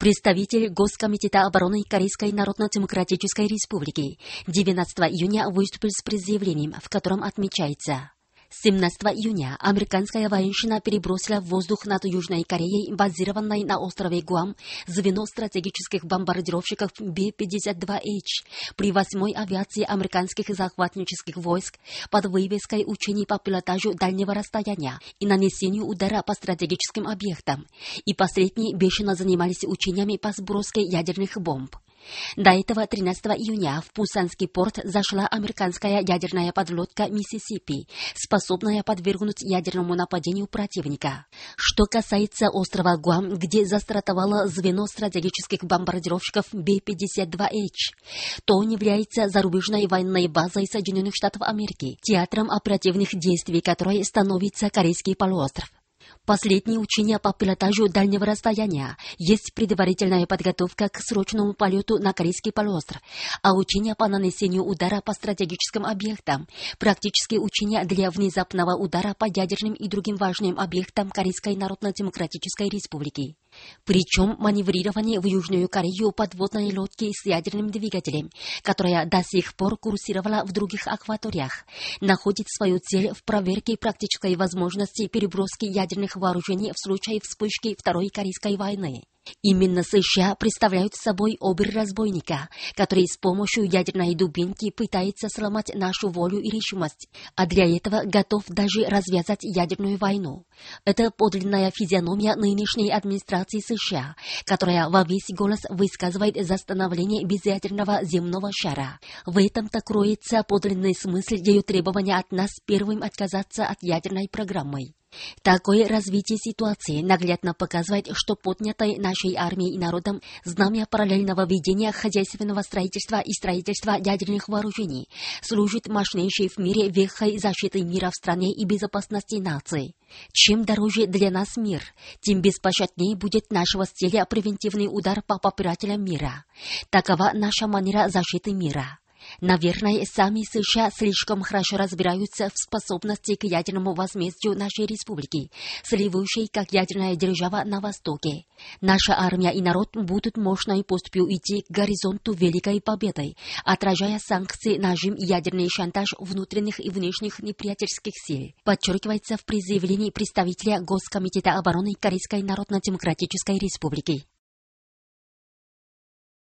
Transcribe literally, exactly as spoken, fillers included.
Представитель Госкомитета обороны Корейской Народно-Демократической Республики девятнадцатого июня выступил с предъявлением, в котором отмечается: семнадцатого июня американская военщина перебросила в воздух над Южной Кореей, базированной на острове Гуам, звено стратегических бомбардировщиков Би пятьдесят два Эйч при восьмой авиации американских захватнических войск под вывеской учений по пилотажу дальнего расстояния и нанесению удара по стратегическим объектам, и последние бешено занимались учениями по сброске ядерных бомб. До этого тринадцатого июня в Пусанский порт зашла американская ядерная подлодка «Миссисипи», способная подвергнуть ядерному нападению противника. Что касается острова Гуам, где застартовало звено стратегических бомбардировщиков Би пятьдесят два Эйч, то он является зарубежной военной базой Соединенных Штатов Америки, театром оперативных действий которой становится Корейский полуостров. Последние учения по пилотажу дальнего расстояния есть предварительная подготовка к срочному полету на Корейский полуостров, а учения по нанесению удара по стратегическим объектам – практически учения для внезапного удара по ядерным и другим важным объектам Корейской Народно-Демократической Республики. Причем маневрирование в Южную Корею подводной лодки с ядерным двигателем, которая до сих пор курсировала в других акваториях, находит свою цель в проверке практической возможности переброски ядерных вооружений в случае вспышки Второй Корейской войны. Именно США представляют собой обер-разбойника, который с помощью ядерной дубинки пытается сломать нашу волю и решимость, а для этого готов даже развязать ядерную войну. Это подлинная физиономия нынешней администрации США, которая во весь голос высказывает за становление безъядерного земного шара. В этом-то кроется подлинный смысл ее требования от нас первым отказаться от ядерной программы. Такое развитие ситуации наглядно показывает, что поднятой нашей армией и народом знамя параллельного ведения хозяйственного строительства и строительства ядерных вооружений служит мощнейшей в мире вехой защиты мира в стране и безопасности нации. Чем дороже для нас мир, тем беспощаднее будет нашего стиля превентивный удар по попирателям мира. Такова наша манера защиты мира. Наверное, сами США слишком хорошо разбираются в способности к ядерному возмездию нашей республики, сливающей как ядерная держава на Востоке. Наша армия и народ будут мощной поступью идти к горизонту великой победы, отражая санкции, нажим и ядерный шантаж внутренних и внешних неприятельских сил, подчеркивается в предъявлении представителя Госкомитета обороны Корейской Народно-Демократической Республики.